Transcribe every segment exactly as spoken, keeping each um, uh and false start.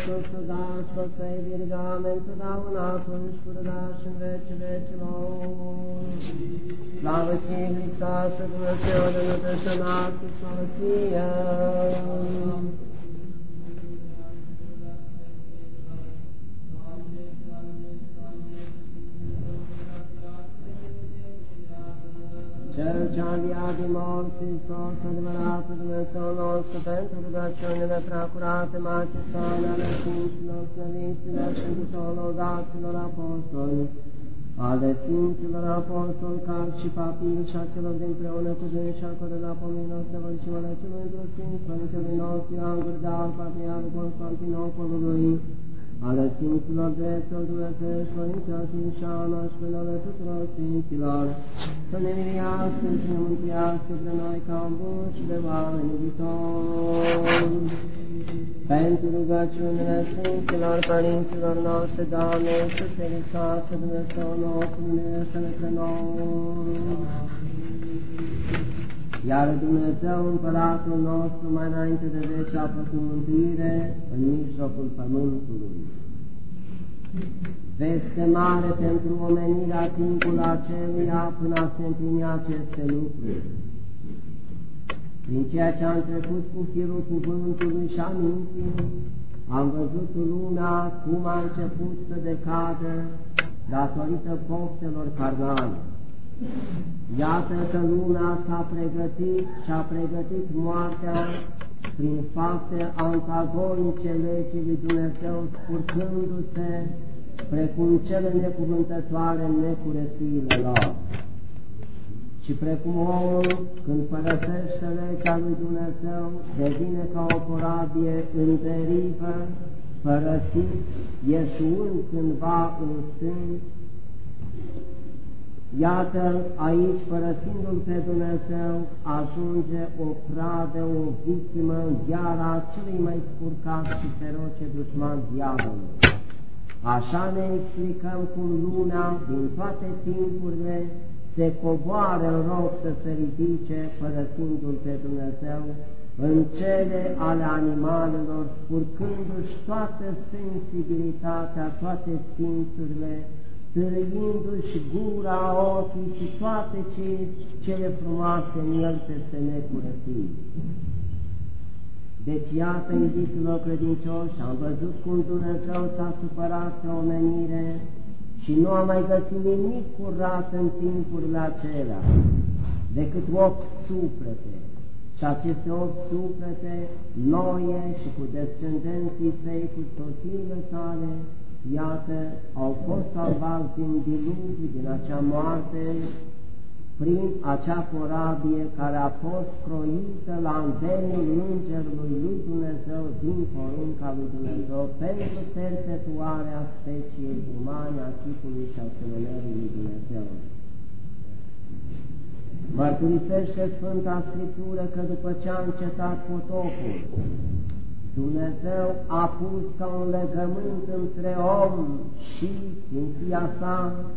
sus, da, să se virgame întotdeauna, atunci, purda și în veci vecilor. Slavă ție, Hristos, Dumnezeu de nădejde noastră, slavă ție! Cel ce-a înviat din morți, Hristos, adevăratul Dumnezeu nostru, pentru rugăciunile preacurate, Matisane, ale Sfinților, Slăviților și tuturor lăudaților apostoli, ale Sfinților apostoli, cal și papiri și a celor dinpreună cu dâns și acolo la pomenul săvârșim ale celui într-o Sfinț, Părintelui nostru Ioan Gurdeal, Patriarhul Constantinopolului, ale Sfinților dreptul Dumnezeiești, Părinților Timișana și pe ale tuturor Sfinților, să ne miliască și ne mântuiască pe noi ca un bun și de oameni iubitori. Pentru rugăciunile Sfinților Părinților noștri, Doamne, Iisuse Hristos, Dumnezeu nostru, miluiește-ne pe noi. Iar Dumnezeu, Împăratul nostru, mai înainte de veci a făcut mântuire în mijlocul pământului. Veste mare pentru omenirea timpul aceluia până a se împlini aceste lucruri. Prin ceea ce am trecut cu firul cuvântului și a minții, am văzut lumea cum a început să decadă datorită poftelor carnale. Iată că lumea s-a pregătit și a pregătit moartea prin fapte antagonice legii lui Dumnezeu, scurtându-se precum cele necuvântătoare în necurățiile lor. Și precum omul, când părăsește legea lui Dumnezeu, devine ca o corabie în derivă, părăsit, ieșuând cândva în stâng. Iată-l aici, părăsindu-l pe Dumnezeu, ajunge o pradă, o victimă în gheara celui mai spurcat și feroce dușman, diavolul. Așa ne explicăm cum lumea, din toate timpurile, se coboară în rog să se ridice, părăsindu-l pe Dumnezeu, în cele ale animalelor, spurcându-și toată sensibilitatea, toate simțurile, târâindu-și gura, ochii și toate ce, cele frumoase în el peste necurății. Deci, iată, iubiților credincioși, am văzut cum Dumnezeu s-a supărat pe omenire și nu a mai găsit nimic curat în timpurile acelea, decât opt suflete. Și aceste opt suflete, Noe și cu descendenții săi, cu soțiile sale, iată, au fost salvați din diluviu, din acea moarte, prin acea corabie care a fost croită la îndemnul Îngerului lui Dumnezeu, din porunca lui Dumnezeu, pentru perpetuarea speciei umane, a chipului și a asemănării lui Dumnezeu. Mărturisește Sfânta Scriptură că după ce a încetat potopul, Dumnezeu a pus ca un legământ între om și Sfinția sa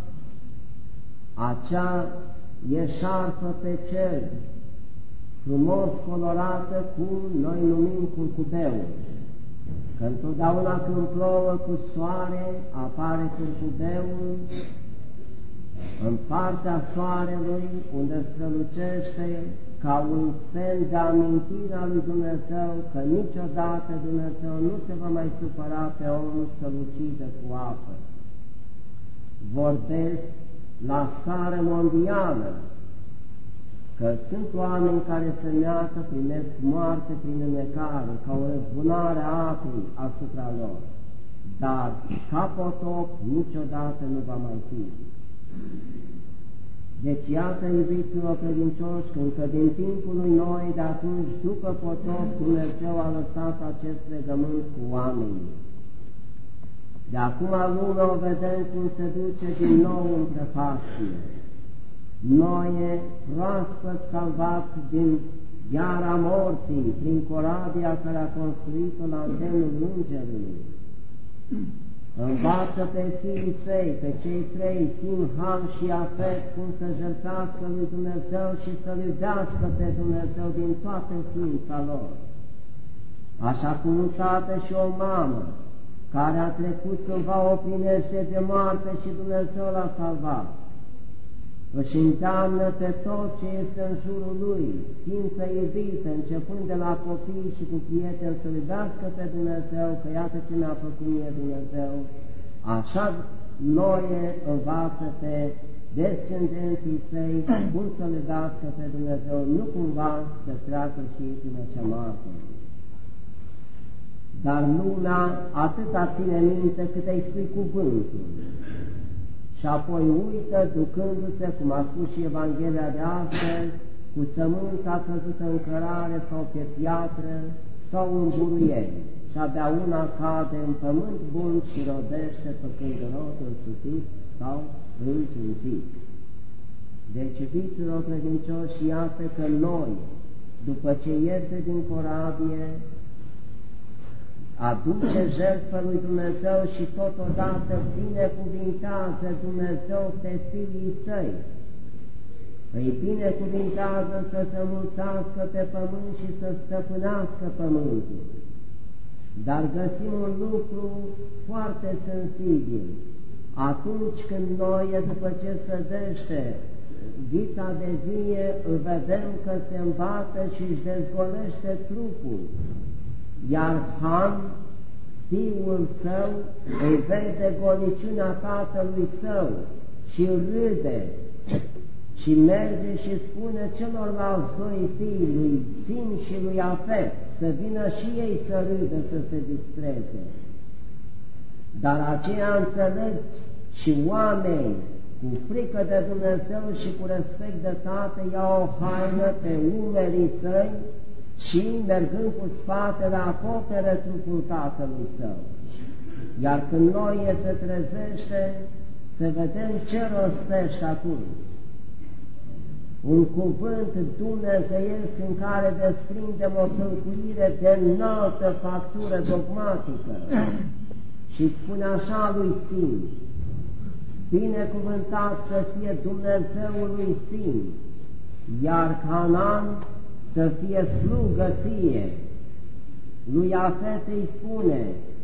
acea eșarfă pe cer, frumos colorată, cum noi numim curcubeu. Că întotdeauna când plouă cu soare, apare curcubeul în partea soarelui, unde strălucește ca un semn de amintire a lui Dumnezeu, că niciodată Dumnezeu nu se va mai supăra pe om să-l ucidă cu apă. Vorbesc la scară mondială, că sunt oameni care se neacă, primesc moarte prin înecare, ca o răzbunare a apei asupra lor, dar ca potop niciodată nu va mai fi. Deci iată, iubiților credincioși, că încă din timpul lui Noe, de atunci, după potop, Dumnezeu a lăsat acest legământ cu oamenii. De acum lumea o vedem cum se duce din nou în prăpastie. Noe, proaspăt salvat din gheara morții, prin corabia care a construit-o la îndemnul Îngerului, învață pe fiii săi, pe cei trei, Sim, Ham și Iafet, cum să jertfească lui Dumnezeu și să-L iubească pe Dumnezeu din toată ființa lor. Așa cum un tată și o mamă care a trecut cândva o plinește de moarte și Dumnezeu l-a salvat, își îndeamnă pe tot ce este în jurul lui, ființă iubită, începând de la copii și cu prieteni, să-L iubească pe Dumnezeu, că iată ce mi-a făcut mie Dumnezeu, așa Noe învață pe descendenții săi cum să-L iubească pe Dumnezeu, nu cumva să treacă și ei prin acea moarte. Dar lumea atâta ține minte cât îi spui cuvântul și apoi uită, ducându-se, cum a spus și Evanghelia de astăzi, cu sămânța căzută în cărare sau pe piatră sau în buruieni, și abia una cade în pământ bun și rodește făcând rodul sutit sau încintit. Deci, iubiților credincioși, iată că noi, după ce iese din corabie, aduce jertfă lui Dumnezeu și totodată binecuvintează Dumnezeu pe fiii săi. Îi binecuvintează să se mulțească pe pământ și să stăpânească pământul. Dar găsim un lucru foarte sensibil. Atunci când noi, după ce sădește vița de vie, îl vedem că se îmbată și își dezgolește trupul, iar Ham, fiul său, îi vede goliciunea tatălui său și râde și merge și spune celorlalți doi fii, lui Sim și lui Afet, să vină și ei să râdă, să se distreze. Dar aceia înțelegi și oameni cu frică de Dumnezeu și cu respect de tată iau o haină pe umerii săi și, mergând cu spatele, acopere trupul tatălui său. Iar când Noe se trezește, să vedem ce rostește atunci. Un cuvânt dumnezeiesc în care desprindem o tâlcuire de înaltă factură dogmatică și spune așa lui Sim: binecuvântat să fie Dumnezeul lui Sim, iar Canaan să fie slugă ție. Lui Iafet îi spune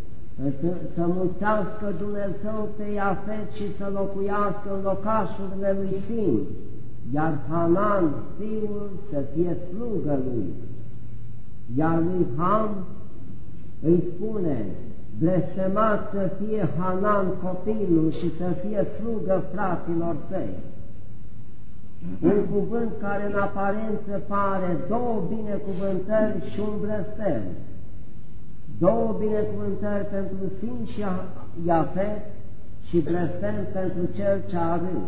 să mulțească Dumnezeu pe Iafet și să locuiască în locașurile lui Sim, iar Hanan, fiul, să fie slugă lui. Iar lui Ham îi spune: blestemat să fie Hanan copilul și să fie slugă fraților săi. Un cuvânt care în aparență pare două binecuvântări și un blestem. Două binecuvântări pentru Sim și Iafet și blestem pentru cel ce a râs.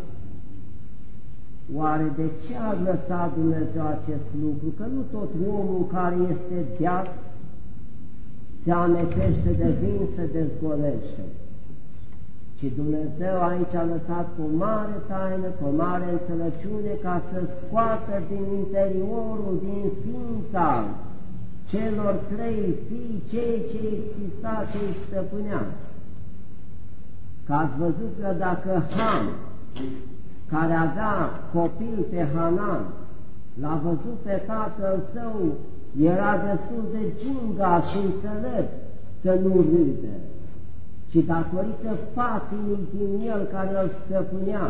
Oare de ce a lăsat Dumnezeu acest lucru? Că nu tot omul care este beat se amețește de vin, se dezgolește. Și Dumnezeu aici a lăsat cu o mare taină, cu o mare înțelepciune, ca să scoată din interiorul, din ființa celor trei fii, cei ce exista, ce îi stăpânea. Că ați văzut că dacă Ham, care avea copil pe Hanan, l-a văzut pe tatăl său, era destul de ginga și înțelept să nu râde, ci datorită patimii din el care îl stăpânea,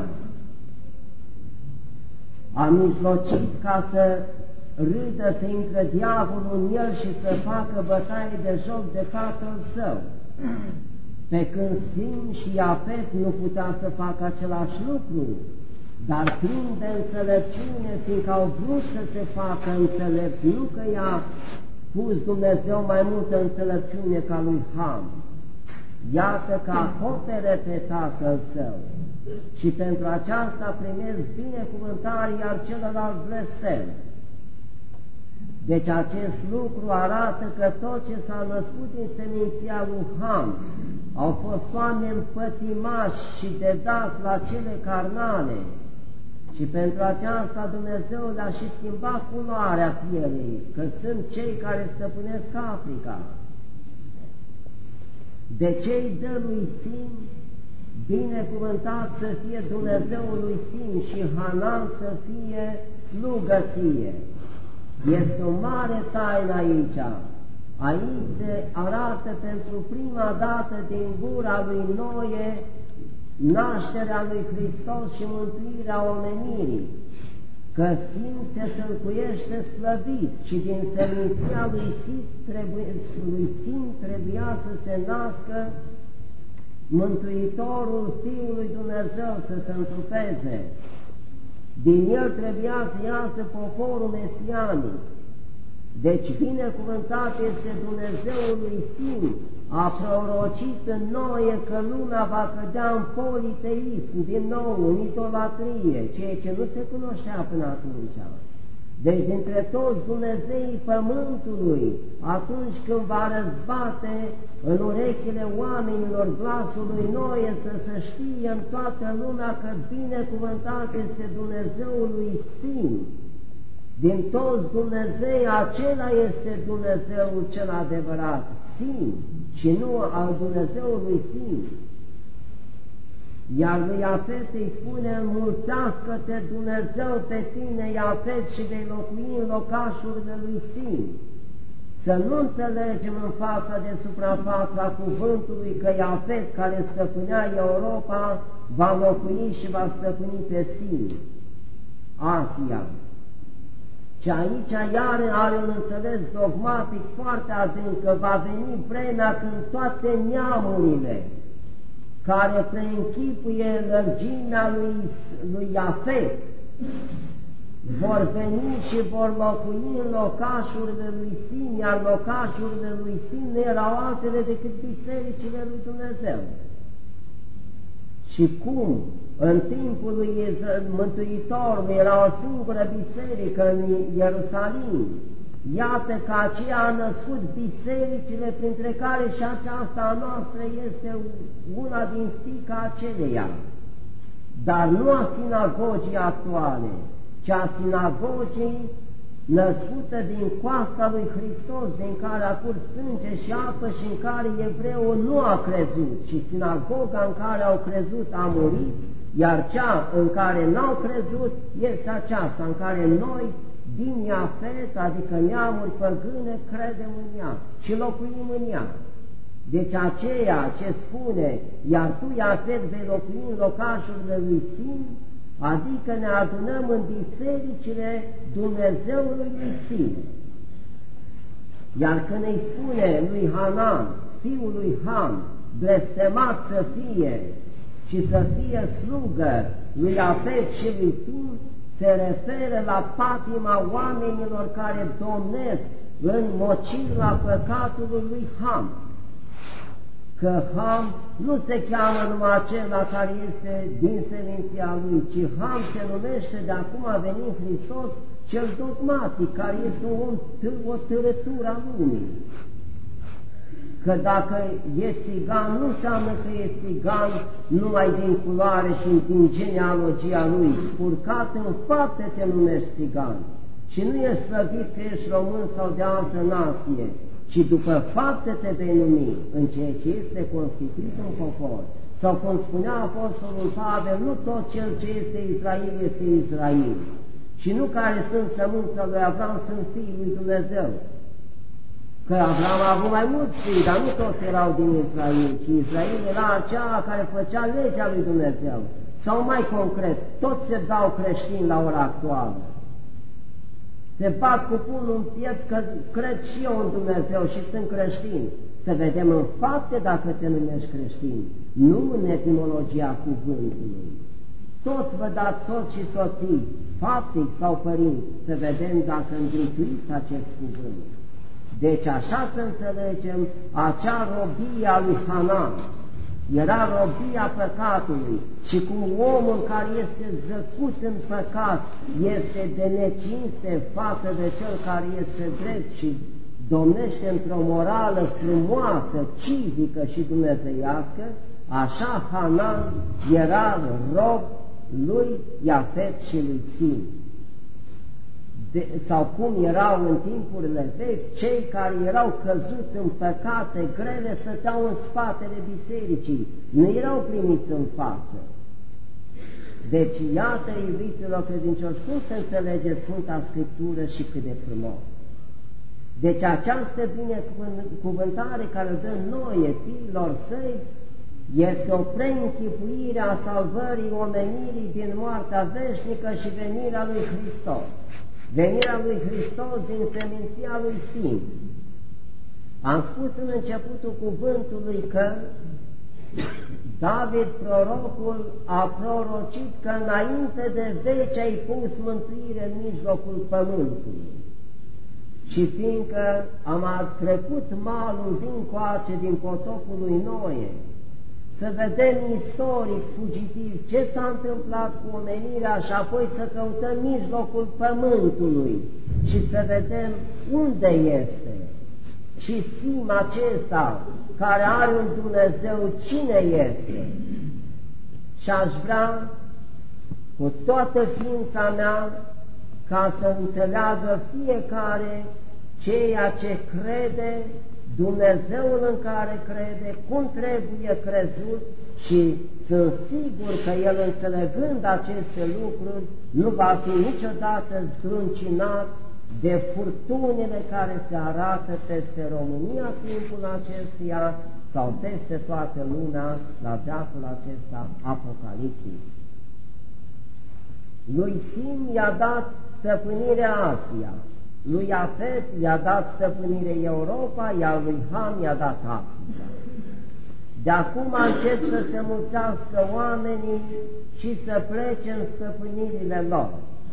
a mijlocit ca să râdă, să intre diavolul în el și să facă bătaie de joc de tatăl său. Pe când Sim și Iafet nu putea să facă același lucru, dar plin de înțelepciune, fiindcă au vrut să se facă înțelepți, nu că i-a pus Dumnezeu mai multă înțelepciune ca lui Ham. Iată că acopere pe tatăl său și pentru aceasta primesc binecuvântare, iar celălalt blestem. Deci acest lucru arată că tot ce s-a născut din seminția lui Ham au fost oameni pătimași și dedați la cele carnale, și pentru aceasta Dumnezeu le-a și schimbat culoarea pielei, că sunt cei care stăpânesc Africa. De ce-i dă lui Sim? Binecuvântat să fie Dumnezeul lui Sim și Hanan să fie slugă ție. Este o mare taină aici, Aici se arată pentru prima dată din gura lui Noe nașterea lui Hristos și mântuirea omenirii, că Sin se tâlcuiește slăvit și din seminția lui Sin, trebuie, lui Sin trebuia să se nască Mântuitorul Fiului Dumnezeu, să se întrupeze. Din el trebuia să iasă poporul mesianic. Deci binecuvântat este Dumnezeul lui Sin, a prorocit în Noe că lumea va cădea în politeism, din nou în idolatrie, ceea ce nu se cunoștea până atunci. Deci dintre toți Dumnezeii pământului, atunci când va răzbate în urechile oamenilor glasul lui Noe, să se știe în toată lumea că binecuvântat este Dumnezeul lui Sin. Din toți Dumnezei, acela este Dumnezeul cel adevărat, Sin, și nu al Dumnezeului Sin. Iar lui Iafet îi spune, înmulțească-te Dumnezeu pe tine, Iafet, și vei locui în locașurile lui Sin. Să nu înțelegem în fața de suprafața cuvântului că Iafet, care stăpânea Europa, va locui și va stăpâni pe Sin, Asia. Și aici iar are un înțeles dogmatic foarte adânc, că va veni vremea când toate neamurile care preînchipuie lărgimea lui, lui Iafet vor veni și vor locui în locașurile lui Sin, iar locașurile lui Sin nu erau altele decât bisericile lui Dumnezeu. Și cum în timpul lui Mântuitorului era o singură biserică în Ierusalim, iată că aceea a născut bisericile, printre care și aceasta a noastră este una din fiica aceleia, dar nu a sinagogii actuale, ci a sinagogii născută din coasta lui Hristos, din care a curs sânge și apă și în care evreul nu a crezut, și sinagoga în care au crezut a murit, iar cea în care n-au crezut este aceasta, în care noi, din Iafet, adică neamuri păgâne, credem în ea și locuim în ea. Deci aceea ce spune, iar tu, Iafet, vei locui în locașurile lui Sin, adică ne adunăm în bisericile Dumnezeului lui Sin. Iar când îi spune lui Hanan, fiul lui Ham, blestemat să fie și să fie slugă lui Iafet și lui Sin, se referă la patima oamenilor care domnesc în mocirla păcatului lui Ham. Că Ham nu se cheamă numai acela care este din seminția lui, ci Ham se numește de acum a venit Hristos cel dogmatic, care este o, o târătură a lumii. Că dacă e țigan, nu înseamnă că e țigan numai din culoare și din genealogia lui. Spurcat în fapte te numești țigan. Și nu ești slăvit că ești român sau de altă nație, ci după fapte te vei numi în ceea ce este constituit un popor. Sau cum spunea Apostolul Pavel, nu tot cel ce este Israel este Israel. Și nu care sunt sămânța lui Avram sunt fiii lui Dumnezeu. Că Avram a avut mai mulți fii, dar nu toți erau din Israel, ci Israel era aceea care făcea legea lui Dumnezeu. Sau mai concret, toți se dau creștini la ora actuală. Se bat cu pumnul în piept că cred și eu în Dumnezeu și sunt creștin. Să vedem în fapte dacă te numești creștin, nu în etimologia cuvântului. Toți vă dați soți și soții, faptic sau părinți, să vedem dacă îndrituiți acest cuvânt. Deci așa să înțelegem acea robie a lui Hanan. Era robia păcatului și cum omul care este zăcut în păcat este de necinste față de cel care este drept și domnește într-o morală frumoasă, civică și dumnezeiască, așa Hanan era rob lui Iafet și lui Sin. De, sau cum erau în timpurile vechi, cei care erau căzuți în păcate grele stăteau în spatele bisericii, nu erau primiți în față. Deci, iată, iubiților credincioși, cum se înțelege Sfânta Scriptură și cât de frumos. Deci această binecuvântare care îl dă nouă fiilor săi este o preînchipuire a salvării omenirii din moartea veșnică și venirea lui Hristos. Venirea lui Hristos din seminția lui Sim. Am spus în începutul cuvântului că David, prorocul, a prorocit că înainte de veci ai pus mântuire în mijlocul pământului. Și fiindcă am trecut malul dincoace din potopul lui Noe, să vedem istoric, fugitiv, ce s-a întâmplat cu omenirea și apoi să căutăm mijlocul pământului și să vedem unde este. Și Sim acesta, care are un Dumnezeu, cine este? Și aș vrea, cu toată ființa mea, ca să înțeleagă fiecare ceea ce crede, Dumnezeul în care crede, cum trebuie crezut, și sunt sigur că el, înțelegând aceste lucruri, nu va fi niciodată zdruncinat de furtunile care se arată peste România timpul acestuia sau peste toată lumea la veacul acesta apocaliptic. Lui Sim i-a dat stăpânirea Asia, lui Iafet i-a dat stăpânire Europa, iar lui Ham i-a dat Africa. De acum încep să se mulțească oamenii și să plece în stăpânirile lor.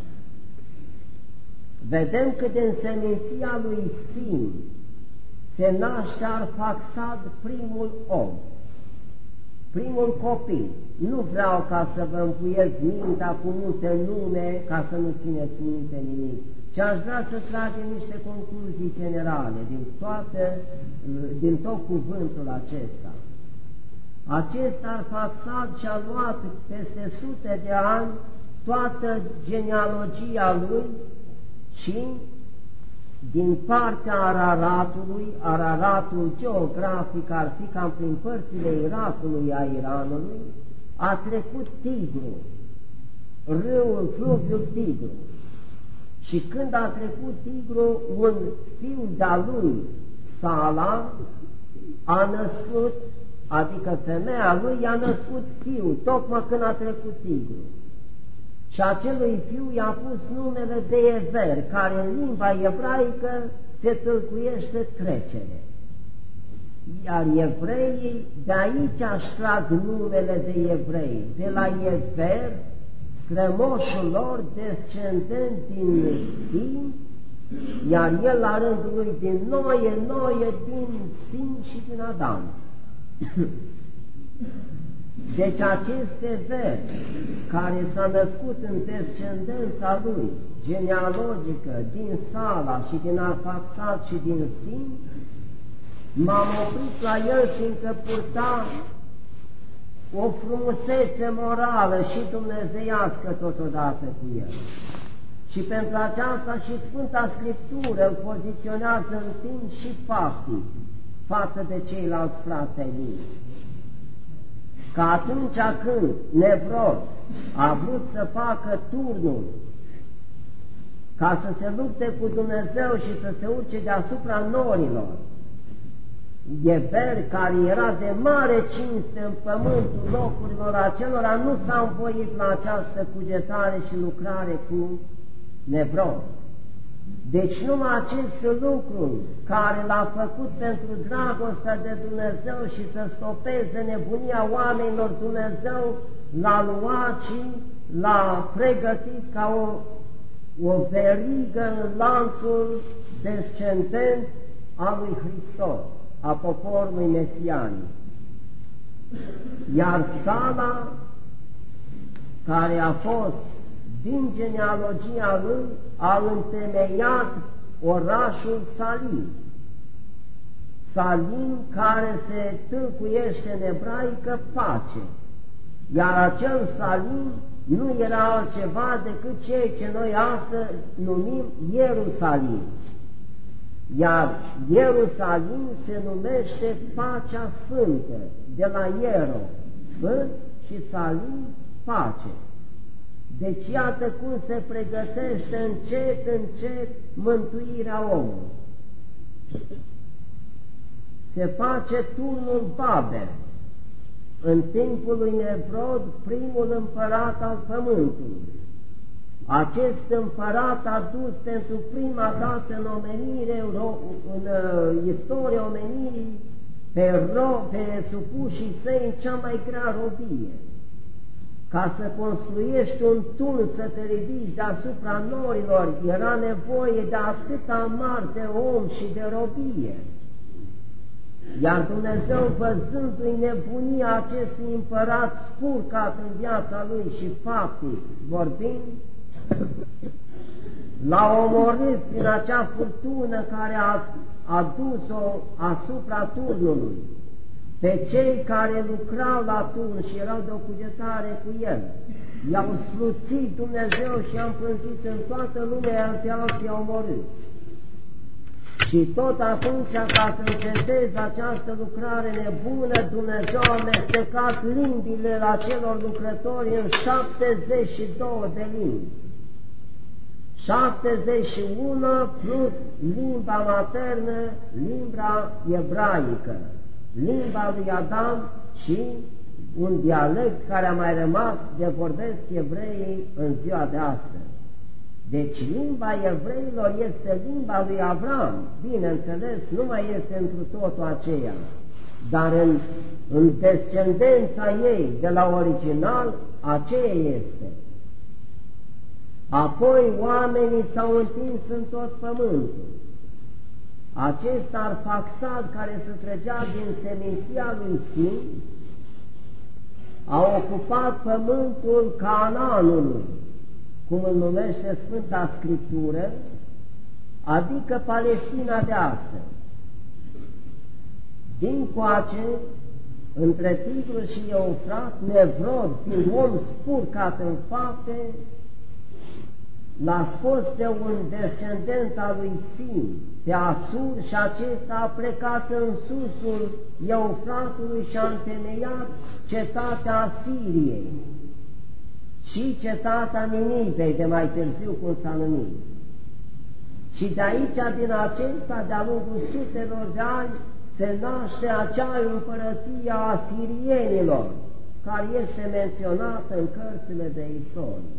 Vedem că din seminția lui Sim se naște Arfaxad, primul om, primul copil. Nu vreau ca să vă împuiesc mintea cu multe nume, ca să nu țineți minte nimic, ci aș vrea să tragem niște concluzii generale din, toate, din tot cuvântul acesta. Acest Arfaxad și-a luat peste sute de ani toată genealogia lui și din partea Araratului, Araratul geografic ar fi cam prin părțile Irakului, a Iranului, a trecut Tigru, râul, fluviul Tigru. Și când a trecut Tigru, un fiu de-a lui, Sala, a născut, adică femeia lui i-a născut fiul, tocmai când a trecut Tigru. Și acelui fiu i-a pus numele de Ever, care în limba ebraică se tâlcuiește trecere. Iar evreii, de aici aș trag numele de evrei, de la Ever, strămoșul lor, descendent din Sim, iar el la rândul lui din Noe, Noe din Sim și din Adam. Deci acest Ever, care s-a născut în descendența lui, genealogică, din Sala și din Arfaxad și din Sim, m-am oprit la el fiindcă purta o frumusețe morală și dumnezeiască totodată cu el. Și pentru aceasta și Sfânta Scriptură îl poziționează în timp și faptic față de ceilalți frați ai lui. Că atunci când Nevrod a vrut să facă turnul ca să se lupte cu Dumnezeu și să se urce deasupra norilor, Eber, care era de mare cinste în pământul locurilor acelora, nu s-a învoit la această cugetare și lucrare cu Nevrod. Deci numai acest lucru care l-a făcut pentru dragostea de Dumnezeu și să stopeze nebunia oamenilor, Dumnezeu l-a luat și l-a pregătit ca o, o verigă în lanțul descendent al lui Hristos, a poporului mesianic. Iar Sala, care a fost din genealogia lui, a întemeiat orașul Salim. Salim, care se tâlcuiește în ebraică pace. Iar acel Salim nu era altceva decât ceea ce noi astăzi numim Ierusalim. Iar Ierusalim se numește pacea sfântă, de la Iero, sfânt, și Salim, pace. Deci iată cum se pregătește încet, încet mântuirea omului. Se face turnul Babel, în timpul lui Nevrod, primul împărat al pământului. Acest împărat a dus pentru prima dată în omenire, în uh, istoria omenirii, pe, ro, pe supușii săi în cea mai grea robie. Ca să construiești un turn, să te ridici deasupra norilor, era nevoie de atâta mari de om și de robie. Iar Dumnezeu, văzându-i nebunia acestui împărat spurcat în viața lui și faptic vorbind, l-a omorât prin acea furtună care a, a dus-o asupra turnului pe cei care lucrau la turn și erau de o cugetare cu el. I-au sluțit Dumnezeu și i-au împânzit în toată lumea, iar pe alții i-au omorât. Și tot atunci, ca să înceteze această lucrare nebună, Dumnezeu a amestecat limbile la celor lucrători în șaptezeci și două de limbi. șaptezeci și unu plus limba maternă, limba ebraică, limba lui Adam și un dialect care a mai rămas de vorbesc evreii în ziua de astăzi. Deci limba evreilor este limba lui Avram, bineînțeles, nu mai este întru totul aceea, dar în, în descendența ei de la original, aceea este. Apoi oamenii s-au întins în tot pământul. Acest Arfaxad care se trăgea din seminția lui Sim a ocupat pământul Canaanului, cum îl numește Sfânta Scriptură, adică Palestina de astăzi. Dincoace, între Tigru și Eufrat, Nevrod, fiind om spurcat în fapte, l-a scos pe un descendent al lui Sim, pe Asur, și acesta a plecat în susul Eufratului și a întemeiat cetatea Asiriei și cetatea Ninivei, de mai târziu cum s-a numit. Și de aici, din acesta, de-a lungul sutelor de ani, se naște acea împărăție a asirienilor, care este menționată în cărțile de istorie.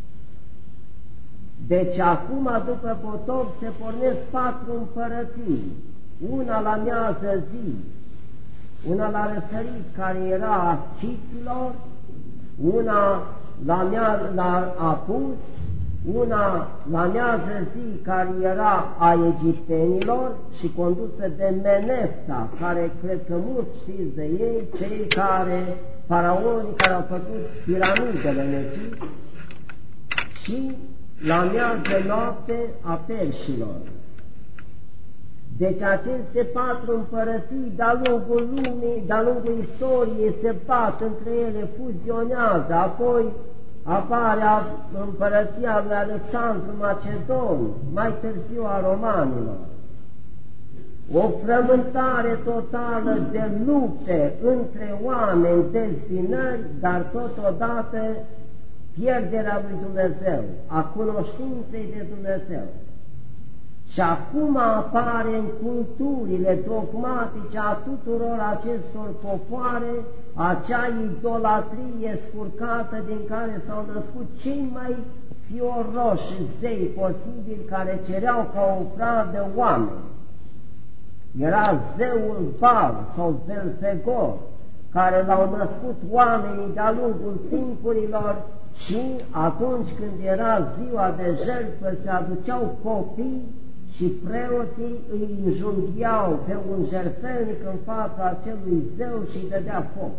Deci acum, după potop, se pornesc patru împărății, una la miază zi, una la răsărit, care era a Ciților, una la, mea, la Apus, una la miază zi, care era a egiptenilor și condusă de Menepta, care cred că mulți știți de ei, cei care, faraonii care au făcut piramidele în Egipt, și la miază noapte a perșilor. Deci aceste patru împărății de-a lungul lumii, de-a lungul istoriei se bat între ele, fuzionează, apoi apare împărăția lui Alexandru Macedon, mai târziu a romanilor. O frământare totală de lupte între oameni, dezbinări, dar totodată pierderea lui Dumnezeu, a cunoștinței de Dumnezeu. Și acum apare în culturile dogmatice a tuturor acestor popoare acea idolatrie spurcată din care s-au născut cei mai fioroși zei posibili, care cereau ca o pradă oameni. Era zeul Baal sau Belfegor, care l-au născut oamenii de-a lungul timpurilor. Și atunci când era ziua de jertfă, se aduceau copii și preoții îi înjunghiau pe un jertfelnic în fața acelui zeu și îi dădea foc.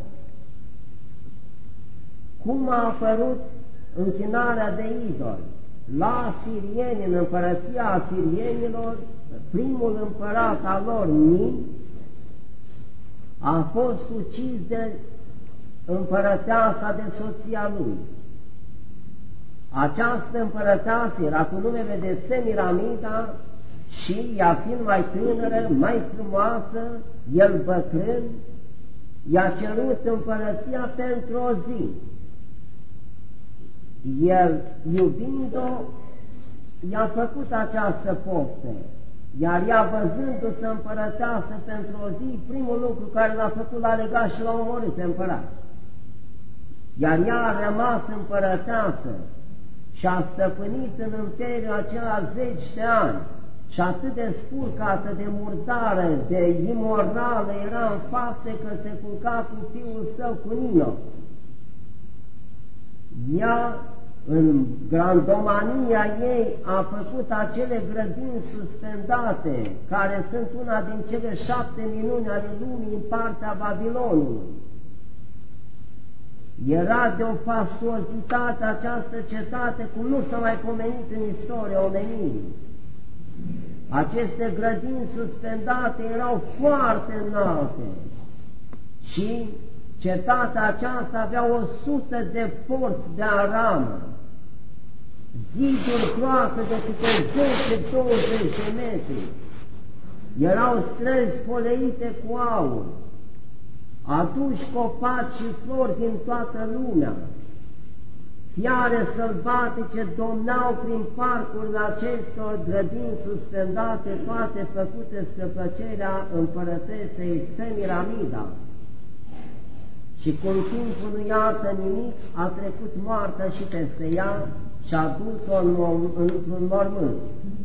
Cum a apărut închinarea de idoli? La asirieni, în împărăția asirienilor, primul împărat al lor, Nin, a fost ucis de împărăteasa de soția lui. Această împărăteasă era cu numele de Semiramida și, ea fiind mai tânără, mai frumoasă, el bătrân, i-a cerut împărăția pentru o zi. El, iubind-o, i-a făcut această poftă Iar ea, văzându-se împărăteasă pentru o zi, primul lucru care l-a făcut, l-a legat și l-a omorât pe împărat. Iar ea a rămas împărăteasă și a stăpânit în imperiul acela zeci de ani și atât de spurcată, de murdară, de imorală era în fapte că se culca cu fiul său, cu Nino. Ea, în grandomania ei, a făcut acele grădini suspendate, care sunt una din cele șapte minuni ale lumii în partea Babilonului. Era de o fastuozitate această cetate, cum nu s-a mai pomenit în istoria omenirii. Aceste grădini suspendate erau foarte înalte și cetatea aceasta avea o sută de porți de aramă, ziduri groase de câte zece douăzeci de metri, erau străzi poleite cu aur, aduși copaci și flori din toată lumea, fiare sălbatice domneau prin parcurile acestor grădini suspendate, toate făcute spre plăcerea împărătesei Semiramida. Și cum timpul nu iartă nimic, a trecut moartea și peste ea și a dus-o într-un mormânt.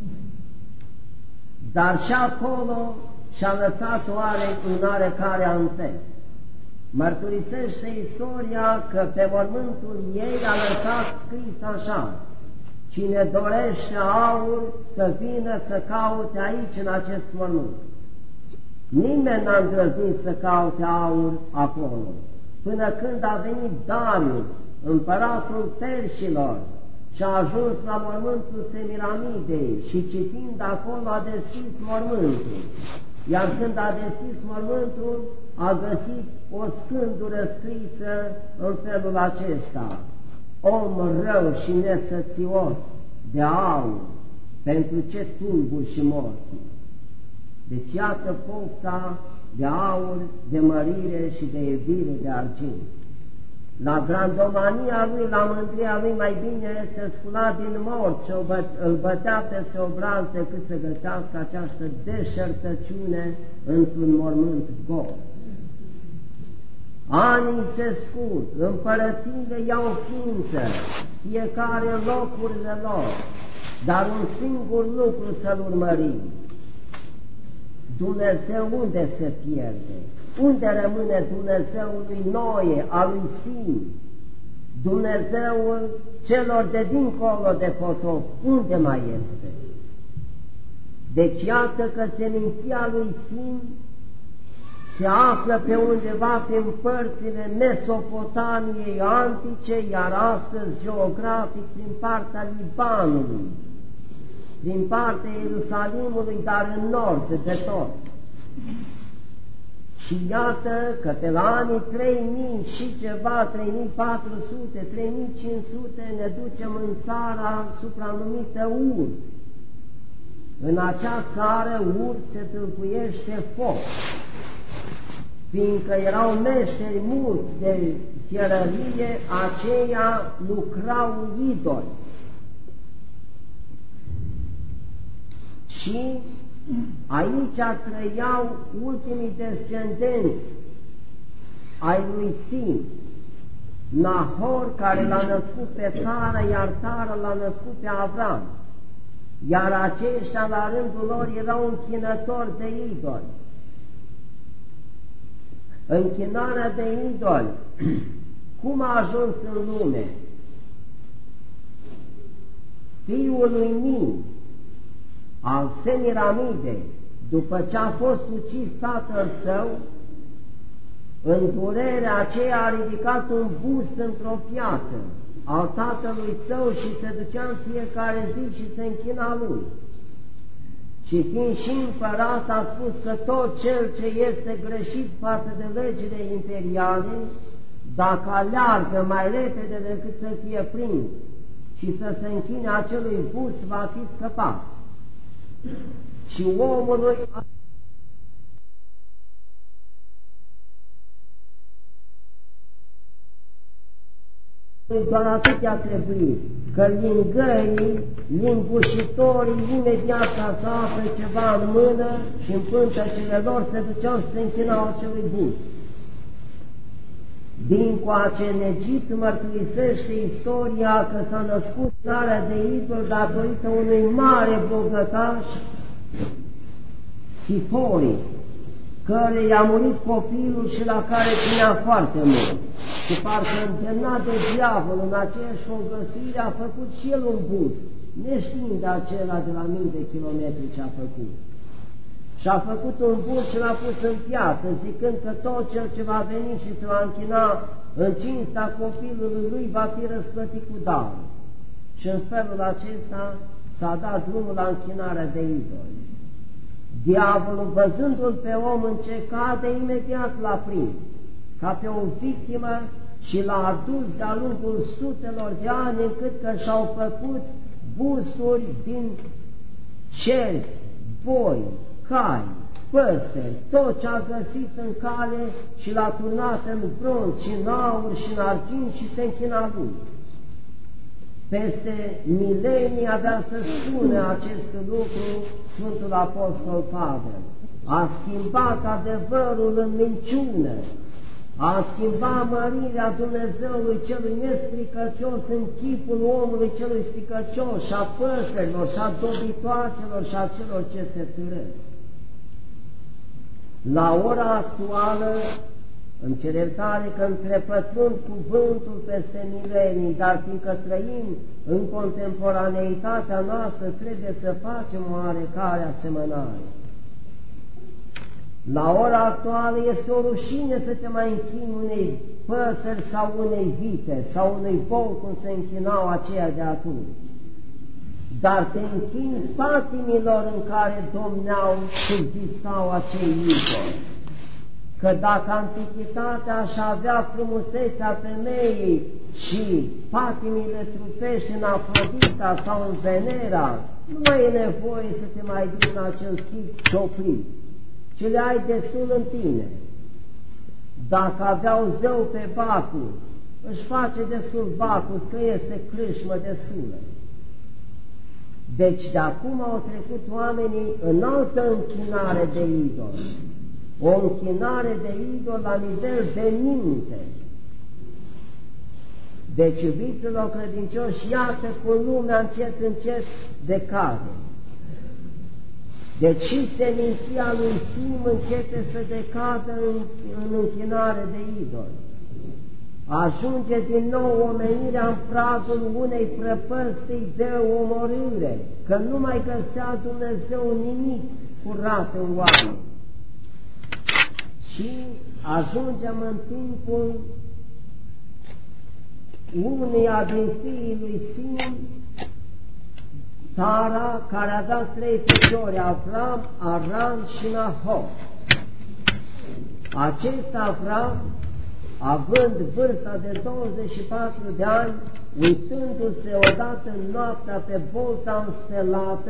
Dar și acolo și-a lăsat oare în oarecare amintiri. Mărturisește istoria că pe mormântul ei a lăsat scris așa: cine dorește aur să vină să caute aici în acest mormânt. Nimeni n-a îndrăznit să caute aur acolo, până când a venit Darius, împăratul Perșilor, și a ajuns la mormântul Semiramidei și citind acolo a deschis mormântul. Iar când a deschis mormântul, a găsit o scândură scrisă în felul acesta: om rău și nesățios de aur, pentru ce tulburi și morții. Deci iată pofta de aur, de mărire și de iubire de argint. La grandomania lui, la mândria lui, mai bine se scula din morți și îl bătea peste obraz decât să găsească această deșertăciune într-un mormânt gol. Anii se scurg, împărățiile iau ființă, fiecare în locurile lor, dar un singur lucru să-l urmărim: Dumnezeu unde se pierde? Unde rămâne Dumnezeul lui Noe, al lui Sim? Dumnezeul celor de dincolo de potop, unde mai este? Deci iată că seminția lui Sim se află pe undeva prin părțile Mesopotamiei antice, iar astăzi geografic prin partea Libanului, prin partea Ierusalimului, dar în nord de tot. Și iată că pe la anii trei mii și ceva, trei mii patru sute, trei mii cinci sute, ne ducem în țara supranumită Ur. În acea țară Ur se tâlcuiește foc, fiindcă erau meșteri mulți de fierărie, aceia lucrau idoli. Și aici trăiau ultimii descendenți ai lui Sim, Nahor, care l-a născut pe Tara, iar Tara l-a născut pe Avram, iar aceștia la rândul lor erau închinători de idoli. Închinarea de idoli, cum a ajuns în lume? Fiul lui Nin, al Semiramidei, după ce a fost ucis tatăl său, în durerea aceea a ridicat un bust într-o piață al tatălui său și se ducea în fiecare zi și se închina lui. Și fiind și împărat, a spus că tot cel ce este greșit față de legile imperiale, dacă aleargă mai repede decât să fie prins și să se închine acelui bust, va fi scăpat. Și omului a doar atât a trebuit, că lingării, lingușitorii, imediat ca să afle ceva în mână și în pântecele lor se duceau și se închinau acelui bust. Dincoace în Egipt mărturisește istoria că s-a născut țara de idol datorită unui mare bogătaș, Sifori, care i-a murit copilul și la care ținea foarte mult. Și parcă îndemnat de diavol în aceeași ogăsuire a făcut și el un bust, neștiind de acela de la mii de kilometri ce a făcut. Și a făcut un bust și l-a pus în piață, zicând că tot cel ce va veni și se va închina în cinsta copilului lui va fi răsplătit cu darul. Și în felul acesta s-a dat drumul la închinarea de idoli. Diavolul, văzându-l pe om în ce cade, imediat l-a prins, ca pe o victimă, și l-a adus de-a lungul sutelor de ani, încât că și-au făcut busturi din cervi, boi, cai, păsări, tot ce a găsit în cale și l-a turnat în bronz și în aur și în argint și se închina lui. Peste milenii avea să spune acest lucru Sfântul Apostol Pavel. A schimbat adevărul în minciună, a schimbat mărirea Dumnezeului celui nestricăcios în chipul omului celui stricăcios și a păsărilor și a dobitoacelor și a celor ce se târăsc. La ora actuală, îmi cer iertare că îmi trepătrund cuvântul peste milenii, dar fiindcă trăim în contemporaneitatea noastră, trebuie să facem o oarecare asemănare. La ora actuală este o rușine să te mai închini unei păsări sau unei vite sau unei bou cum se închinau aceia de atunci. Dar te închini patimilor în care domneau și existau acei idoli. Că dacă antichitatea și avea frumusețea femeii și patimile trupești în Afrodita sau în Venera, nu mai e nevoie să te mai duci în acel chip cioplit, ci le ai destul în tine. Dacă aveau zeu pe Bacus, își face destul Bacus, că este crâșmă destulă. Deci de acum au trecut oamenii în altă închinare de idol, o închinare de idol la nivel de minte. Deci, iubiților credincioși, iată cum lumea încet, încet decade. Deci și seminția lui Sim începe să decadă în, în închinare de idol. Ajunge din nou omenirea în pragul unei prăpăstii de omorâre, că nu mai găsea Dumnezeu nimic curat în oameni. Și ajungem în timpul uneia din fiii lui Sim, Tara, care a dat trei feciori, Avram, Aran și Nahor. Acest Avram, având vârsta de douăzeci și patru de ani, uitându-se odată în noaptea pe bolta înstelată,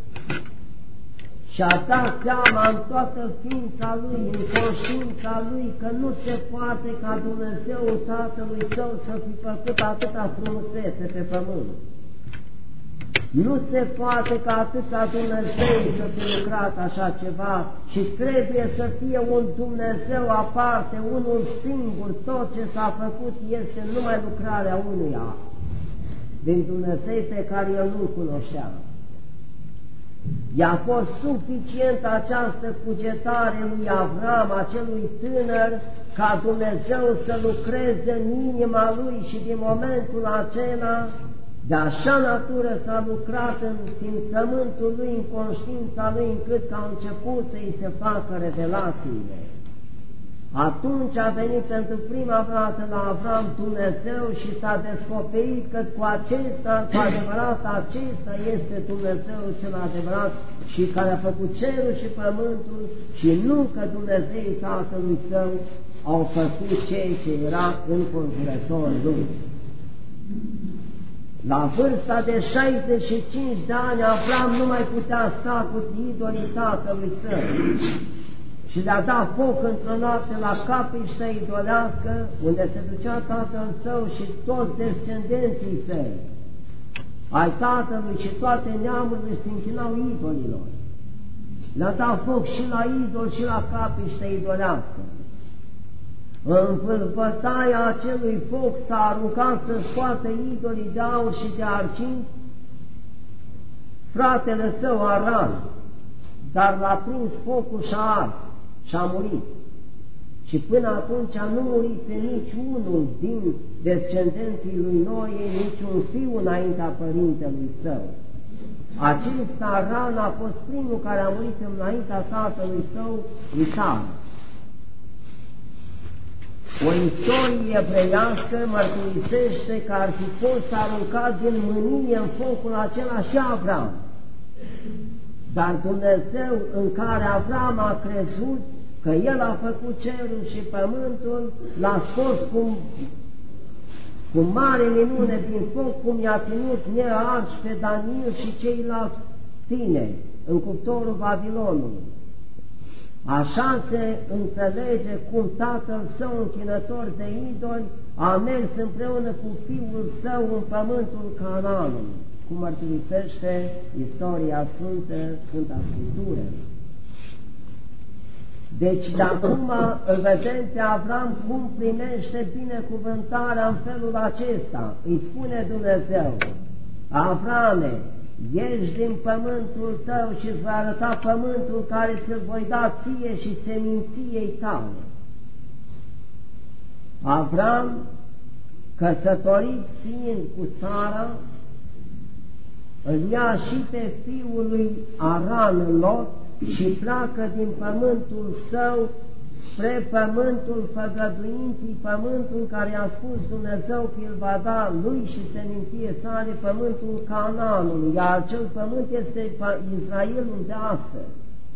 și-a dat seama în toată ființa lui, în conștiința lui, că nu se poate ca Dumnezeu Tatălui Său să fi făcut atâta frumusețe pe pământ. Nu se poate ca atâția Dumnezeu să fi lucrat așa ceva și trebuie să fie un Dumnezeu aparte, unul singur. Tot ce s-a făcut este numai lucrarea unuia, din Dumnezeu pe care el nu cunoștea. I-a fost suficient această cugetare lui Avram, acelui tânăr, ca Dumnezeu să lucreze în inima lui și din momentul acela, de așa natură s-a lucrat în simțământul lui, în conștiința lui, încât că au început să-i se facă revelațiile. Atunci a venit pentru prima dată la Avram Dumnezeu și s-a descoperit că cu acesta, cu adevărat, acesta este Dumnezeu cel adevărat și care a făcut cerul și pământul și nu că Dumnezeu Tatălui Său au făcut ceea ce era înconjurător lui. La vârsta de șaizeci și cinci de ani, Avram nu mai putea sta cu idolii tatălui său și le-a dat foc într-o noapte la capiște idolească, unde se ducea tatăl său și toți descendenții săi, ai tatălui și toate neamurile se închinau idolilor. Le-a dat foc și la idol și la capiște idolească. În vâlvătaia acelui foc s-a aruncat să scoată idolii de aur și de argint fratele său Aran, dar l-a prins focul și a ars și a murit. Și până atunci nu murise nici unul din descendenții lui Noe, nici un fiu înaintea părintelui său. Acesta Aran a fost primul care a murit înaintea tatălui său, Isam. O istorie evreiască mărturisește că ar fi fost aruncat din mânie în focul acela și Avram. Dar Dumnezeu, în care Avram a crezut că El a făcut cerul și pământul, l-a scos cu, cu mare minune din foc, cum i-a ținut nearși pe Daniel și ceilalți tineri în cuptorul Babilonului. Așa se înțelege cum tatăl său închinător de idoli a mers împreună cu fiul său în pământul Canaanului, cum mărturisește istoria Sfântă, Sfânta Scriptură. Deci de acum îl vedem pe Avram cum primește binecuvântarea în felul acesta. Îi spune Dumnezeu: Avrame, ieși din pământul tău și îți va arăta pământul care ți-l voi da ție și seminției tale. Avram, căsătorit fiind cu Sara, îl ia și pe fiul lui Aran Lot și pleacă din pământul său spre pământul făgăduinții, pământul care i-a spus Dumnezeu că îl va da lui și seminție sale, pământul Canaanului, iar acel pământ este Israelul de astăzi.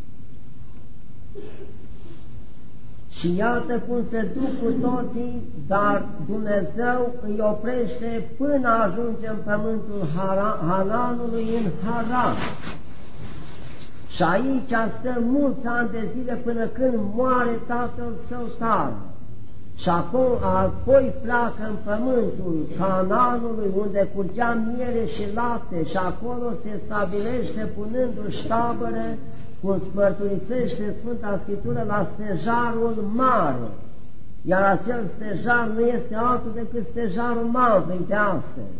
Și iată cum se duc cu toții, dar Dumnezeu îi oprește până ajunge în pământul Hananului, în Haran. Și aici stă mulți ani de zile până când moare tatăl său Tara. Și acum, apoi pleacă în pământul Canaanului, unde curgea miere și lapte, și acolo se stabilește punându-și tabără, cum mărturisește Sfânta Scriptură, la stejarul mare. Iar acel stejar nu este altul decât stejarul Mamrei de astăzi.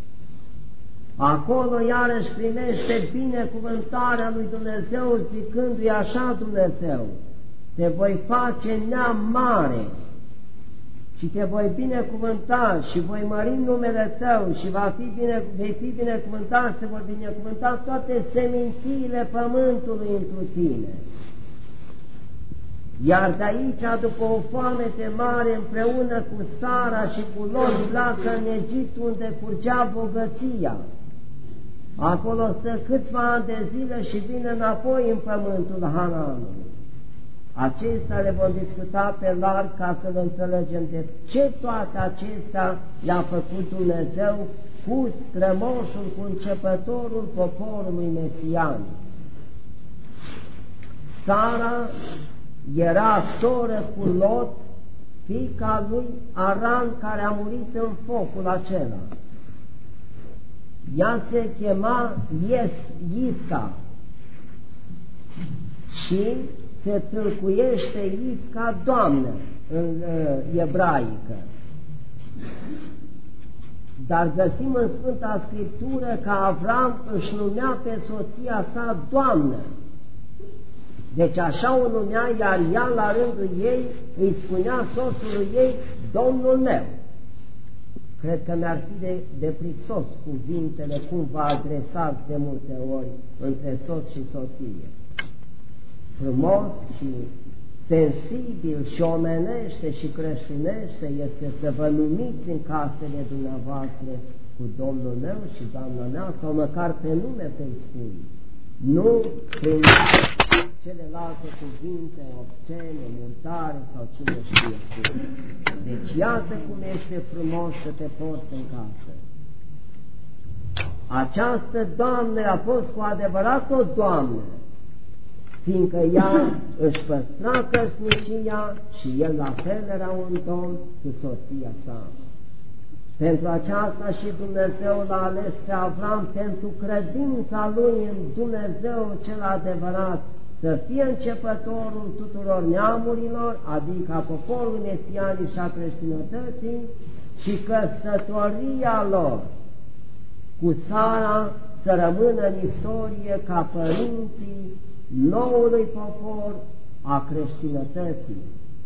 Acolo iarăși primește binecuvântarea lui Dumnezeu, zicându-i așa Dumnezeu: te voi face neam mare și te voi binecuvânta și voi mări numele tău și va fi bine, vei fi binecuvântat și te vor binecuvânta toate semințiile pământului întru tine. Iar de aici, după o foamete mare, împreună cu Sara și cu Lot, pleacă în Egipt, unde curgea bogăția. Acolo stă câțiva ani de zile și vine înapoi în pământul Hananului. Acestea le vom discuta pe larg ca să le înțelegem de ce toate acestea le-a făcut Dumnezeu cu strămoșul, cu începătorul poporului mesianic. Sara era soră cu Lot, fiica lui Aran, care a murit în focul acela. Ea se chema Isca și se tâlcuiește Isca Doamnă în uh, ebraică. Dar găsim în Sfânta Scriptură că Avram își numea pe soția sa Doamnă. Deci așa o numea, iar ea la rândul ei îi spunea soțului ei Domnul meu. Cred că mi-ar fi de, de prisos cuvintele cum vă adresați de multe ori între soț și soție. Frumos și sensibil și omenește și creștinește este să vă numiți în casele dumneavoastră cu Domnul meu și Doamna mea, sau măcar pe nume să-i spui, nu prin celelalte cuvinte obscene, murdare sau cine știe cum. Deci iată cum este frumos să te porți în casă. Această Doamnă a fost cu adevărat o Doamnă, fiindcă ea își păstra căsnicia și el la fel era un domn cu soția sa. Pentru aceasta și Dumnezeu l-a ales pe Avram pentru credința lui în Dumnezeu cel adevărat, să fie începătorul tuturor neamurilor, adică a poporului mesianic și a creștinătății, și căsătoria lor cu Sara să rămână în istorie ca părinții noului popor a creștinătății.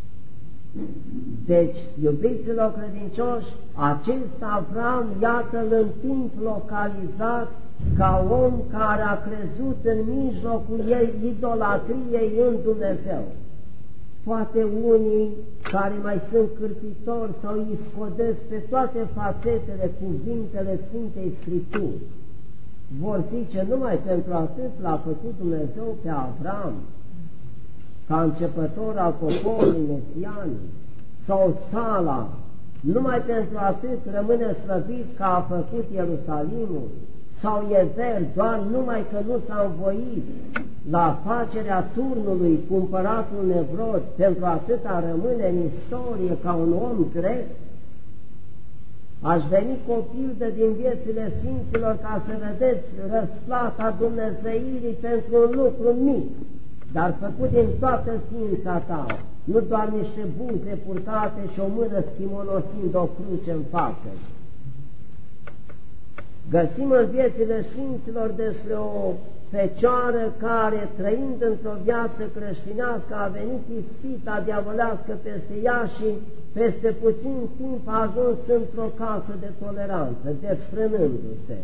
Deci, iubiților credincioși, acest Avram, iată-l în timp localizat ca om care a crezut în mijlocul ei idolatriei în Dumnezeu. Poate unii care mai sunt cârpitori sau îi scodesc pe toate fațetele cuvintele Sfintei Scripturi, vor zice, numai pentru atât l-a făcut Dumnezeu pe Avram, ca începător al poporului mesianic, sau Sala, numai pentru atât rămâne slăvit că a făcut Ierusalimul, sau Ezer, doar numai că nu s-a învoit la facerea turnului cu împăratul Nevrod, pentru atâta rămâne în istorie ca un om grec. Aș veni cu o pildă din viețile Sfinților ca să vedeți răsplata dumnezeirii pentru un lucru mic, dar făcut din toată ființa ta, nu doar niște buze purtate și o mână schimolosind o cruce în față. Găsim în viețile Sfinților despre o fecioară care, trăind într-o viață creștinească, a venit ispita diavolească peste ea și peste puțin timp a ajuns într-o casă de toleranță, desfrânându-se.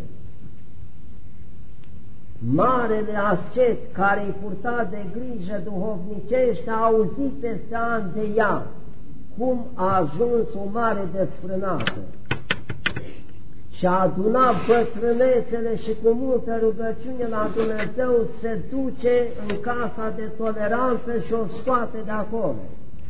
Marele ascet care îi purta de grijă duhovnicește a auzit peste ani de ea cum a ajuns o mare desfrânată și a adunat bătrânețele și cu multă rugăciune la Dumnezeu se duce în casa de toleranță și o scoate de acolo.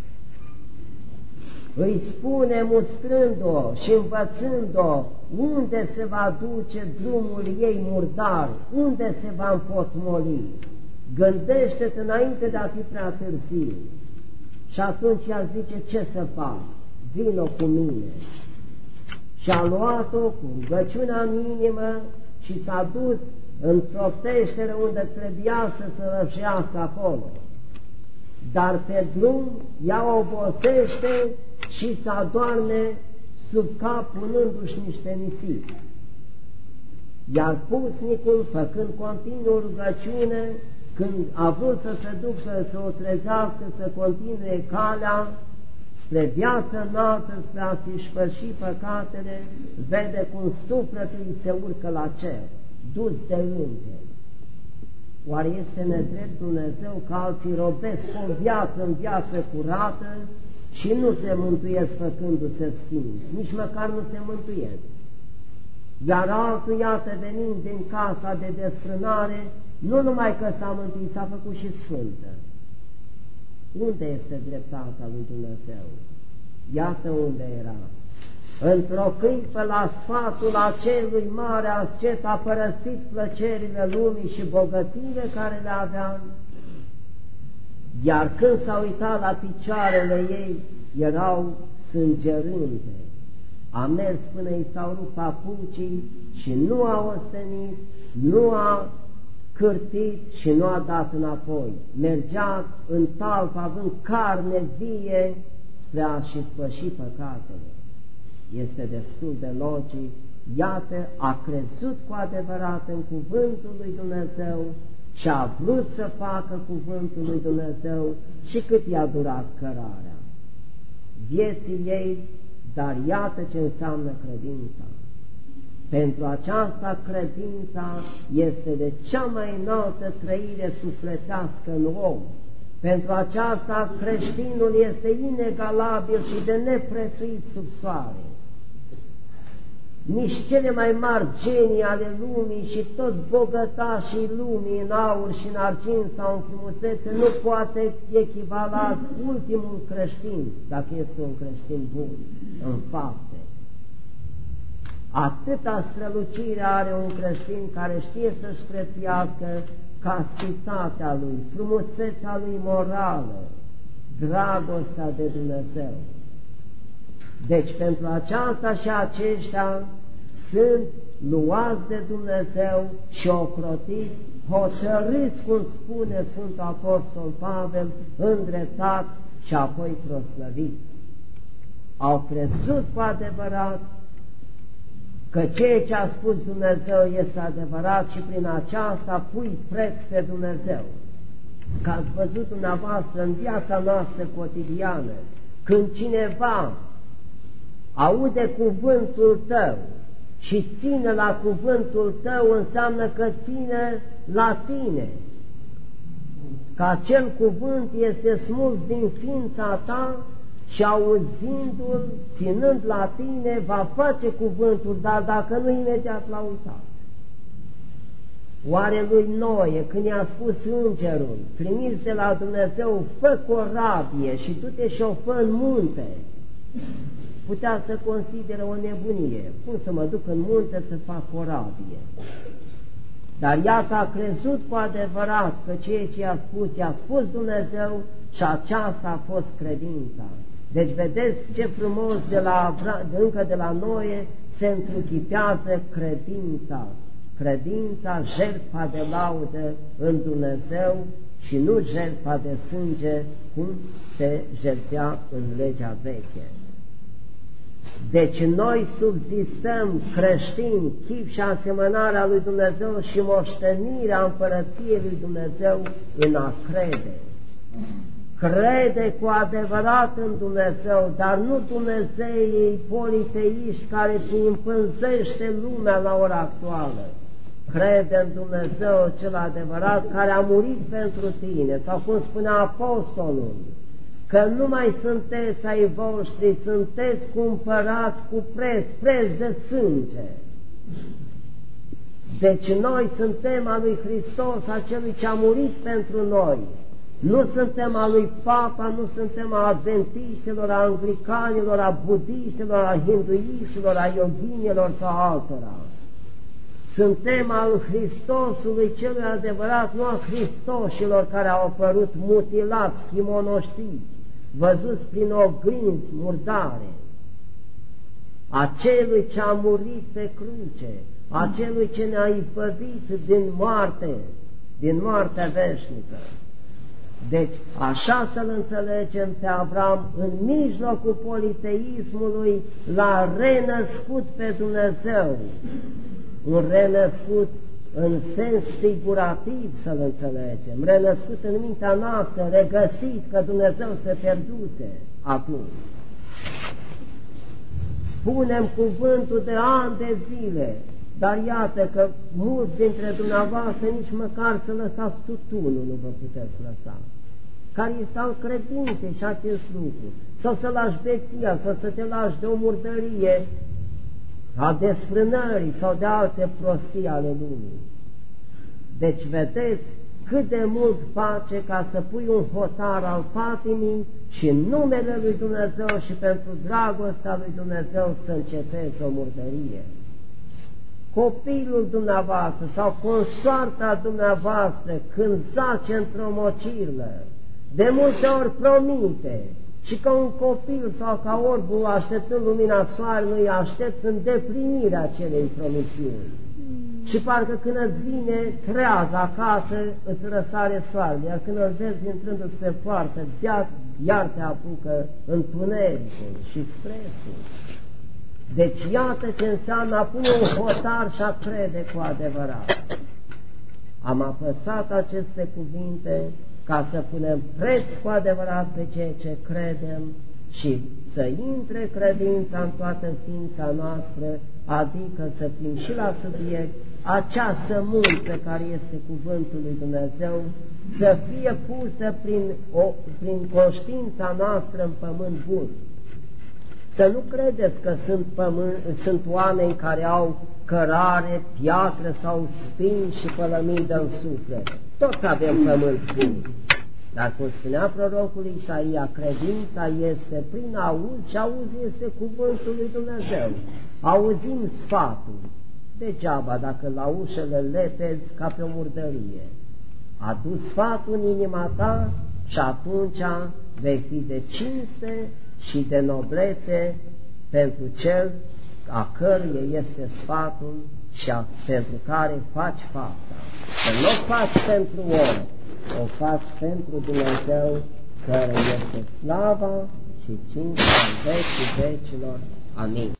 Îi spune, mustrând-o și învățând-o, unde se va duce drumul ei murdar, unde se va împotmoli. Gândește-te înainte de a fi prea târziu. Și atunci ea zice, ce să fac? Vino cu mine. Și a luat-o cu rugăciunea în inimă și s-a dus într-o peșteră unde trebuia să se rășească acolo. Dar pe drum ea obosește și se adorme sub cap punându-și niște nisipi. Iar pusnicul, făcând continuu rugăciune, când a vrut să se ducă, să o trezească, să continue calea spre viață înaltă, spre a fi șpăși păcatele, vede cum sufletul îi se urcă la cer, dus de îngeri. Oare este nedrept Dumnezeu că alții robesc o viață în viață curată și nu se mântuiesc făcându-se sfinți, nici măcar nu se mântuiesc? Iar altul, iată, venind din casa de desfrânare, nu numai că s-a mântuit, s-a făcut și sfântă. Unde este dreptatea lui Dumnezeu? Iată unde era. Într-o clipă, la sfatul acelui mare ascet, a părăsit plăcerile lumii și bogățiile care le avea, iar când s-a uitat la picioarele ei, erau sângerânde. A mers până i s-au rupt papucii și nu a ostenit, nu a cârtit și nu a dat înapoi. Mergea în talpă având carne vie spre a-și spăși păcatele. Este destul de logic. Iată, a crezut cu adevărat în cuvântul lui Dumnezeu și a vrut să facă cuvântul lui Dumnezeu și cât i-a durat cărarea vieții ei, dar iată ce înseamnă credința. Pentru aceasta credința este de cea mai înaltă trăire sufletească în om. Pentru aceasta creștinul este inegalabil și de neprețuit sub soare. Nici cele mai mari genii ale lumii și toți bogătașii lumii în aur și în argint sau în frumusețe nu poate echivala ultimul creștin, dacă este un creștin bun, în fapte. Atâta strălucire are un creștin care știe să-și prețuiască castitatea lui, frumusețea lui morală, dragostea de Dumnezeu. Deci pentru aceasta și aceștia sunt luați de Dumnezeu și ocrotiți, hotărâți, cum spune Sfântul Apostol Pavel, îndreptați și apoi proslăviți. Au crezut cu adevărat că ceea ce a spus Dumnezeu este adevărat și prin aceasta pui preț pe Dumnezeu. Că ați văzut dumneavoastră în viața noastră cotidiană, când cineva aude cuvântul tău și ține la cuvântul tău, înseamnă că ține la tine, că acel cuvânt este smuls din ființa ta și auzindu-l, ținând la tine, va face cuvântul, dar dacă nu, imediat l-a uitat. Oare lui Noe, când i-a spus îngerul, trimis de la Dumnezeu, fă corabie și du-te și o fă în munte, putea să considere o nebunie. Cum să mă duc în munte să fac corabie? Dar iată, a crezut cu adevărat că ceea ce i-a spus, i-a spus Dumnezeu și aceasta a fost credința. Deci vedeți ce frumos de la, de încă de la Noe se întruchipează credința. Credința, jertfa de laudă în Dumnezeu și nu jertfa de sânge, cum se jertfea în legea veche. Deci noi subzistăm creștini, chip și asemănarea lui Dumnezeu și moștenirea împărăției lui Dumnezeu în a crede. Crede cu adevărat în Dumnezeu, dar nu Dumnezeii politeiști care ți împânzește lumea la ora actuală. Crede în Dumnezeu cel adevărat care a murit pentru tine, sau cum spunea apostolul, că nu mai sunteți ai voștri, sunteți cumpărați cu preț, preț de sânge. Deci noi suntem a lui Hristos, acelui ce a murit pentru noi. Nu suntem a lui Papa, nu suntem a adventiștilor, a anglicanilor, a budiștilor, a hinduiștilor, a yoghinilor sau altora. Suntem al Hristosului celui adevărat, nu a Hristoșilor care au apărut mutilați, schimonoștiți, văzuți prin oglinzi murdare. Acelui ce a murit pe cruce, acelui ce ne-a izbăvit din moarte, din moartea veșnică. Deci, așa să-l înțelegem pe Avram, în mijlocul politeismului, l-a renăscut pe Dumnezeu, un renăscut în sens figurativ, să-l înțelegem, renăscut în mintea noastră, regăsit că Dumnezeu se pierduse atunci. Spunem cuvântul de ani de zile, dar iată că mulți dintre dumneavoastră nici măcar să lăsați tutunul nu vă puteți lăsa. Care stau credințe și acest lucru, sau să lași beția, sau să te lași de o murdărie, a desfrânării sau de alte prostii ale lumii. Deci vedeți cât de mult face ca să pui un hotar al patimii și în numele lui Dumnezeu și pentru dragostea lui Dumnezeu să încetezi o murdărie. Copilul dumneavoastră sau consoarta dumneavoastră când zace într-o mocirlă, de multe ori promite, și ca un copil sau ca orbul așteptând lumina soarelui, aștepți îndeplinirea acelei promisiuni. Și parcă când îți vine trează acasă, îți răsare soarele, iar când îl vezi intrându-ți pe poartă, iar te apucă întunericul și stresul. Deci iată ce înseamnă a pune un hotar și a crede cu adevărat. Am apăsat aceste cuvinte ca să punem preț cu adevărat pe ceea ce credem și să intre credința în toată ființa noastră, adică să fim și la subiect, acea sămânță care este cuvântul lui Dumnezeu, să fie pusă prin, o, prin conștiința noastră în pământ bun. Să nu credeți că sunt, pământ, sunt oameni care au cărare, piatră sau spini și pălămidă în suflet. Toți avem pământ bun. Dar cum spunea prorocul Isaia, credința este prin auz și auz este cuvântul lui Dumnezeu. Auzim sfatul. Degeaba dacă la ușă le lepezi ca pe o murdărie. adu sfatul în inima ta și atunci vei fi de cinste și de noblețe pentru cel a căruia este sfatul și a, pentru care faci fapta. Că nu o faci pentru om, o faci pentru Dumnezeu, care este slava și cinstea în vecii vecilor. Amin.